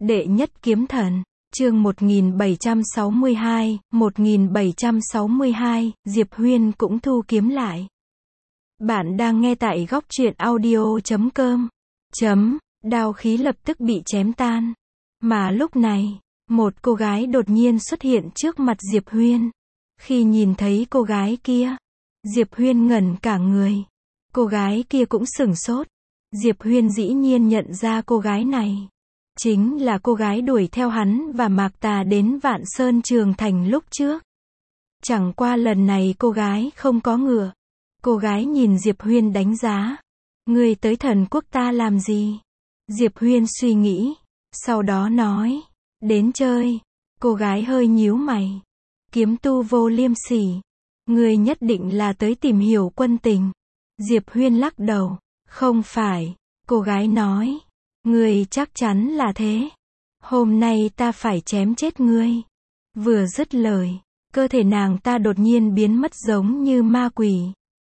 Đệ nhất kiếm thần, chương 1762, Diệp Huyên cũng thu kiếm lại. Bạn đang nghe tại góc truyện audio.com. Đao khí lập tức bị chém tan. Mà lúc này, một cô gái đột nhiên xuất hiện trước mặt Diệp Huyên. Khi nhìn thấy cô gái kia, Diệp Huyên ngẩn cả người. Cô gái kia cũng sửng sốt. Diệp Huyên dĩ nhiên nhận ra cô gái này chính là cô gái đuổi theo hắn và Mạc Tà đến Vạn Sơn Trường Thành lúc trước. Chẳng qua lần này cô gái không có ngựa. Cô gái nhìn Diệp Huyên đánh giá. Ngươi tới Thần Quốc ta làm gì? Diệp Huyên suy nghĩ, sau đó nói, đến chơi. Cô gái hơi nhíu mày. Kiếm tu Vô Liêm Sỉ, ngươi nhất định là tới tìm hiểu quân tình. Diệp Huyên lắc đầu, không phải. Cô gái nói, ngươi chắc chắn là thế. Hôm nay ta phải chém chết ngươi. Vừa dứt lời, cơ thể nàng ta đột nhiên biến mất giống như ma quỷ.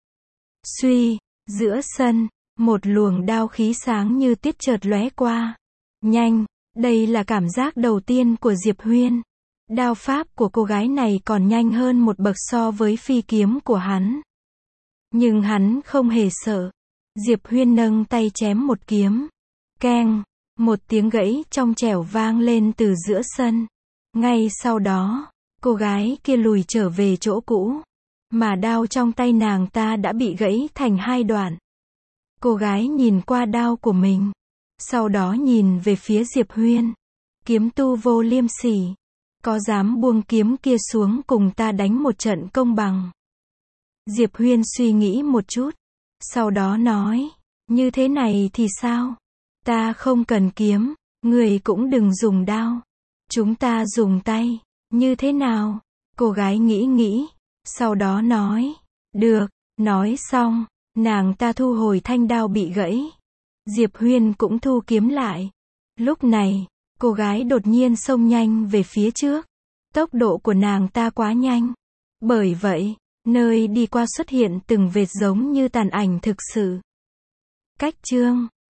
Suy, giữa sân, một luồng đao khí sáng như tiết chợt lóe qua. Nhanh, đây là cảm giác đầu tiên của Diệp Huyên. Đao pháp của cô gái này còn nhanh hơn một bậc so với phi kiếm của hắn. Nhưng hắn không hề sợ. Diệp Huyên nâng tay chém một kiếm. Keng, một tiếng gãy trong trẻo vang lên từ giữa sân. Ngay sau đó, cô gái kia lùi trở về chỗ cũ. Mà đao trong tay nàng ta đã bị gãy thành hai đoạn. Cô gái nhìn qua đao của mình. Sau đó nhìn về phía Diệp Huyên. Kiếm tu Vô Liêm Sỉ, có dám buông kiếm kia xuống cùng ta đánh một trận công bằng? Diệp Huyên suy nghĩ một chút. Sau đó nói, như thế này thì sao? Ta không cần kiếm, người cũng đừng dùng đao. Chúng ta dùng tay, như thế nào? Cô gái nghĩ, sau đó nói, được. Nói xong, nàng ta thu hồi thanh đao bị gãy. Diệp Huyên cũng thu kiếm lại. Lúc này, cô gái đột nhiên xông nhanh về phía trước. Tốc độ của nàng ta quá nhanh. Bởi vậy, nơi đi qua xuất hiện từng vệt giống như tàn ảnh thực sự. Cách chương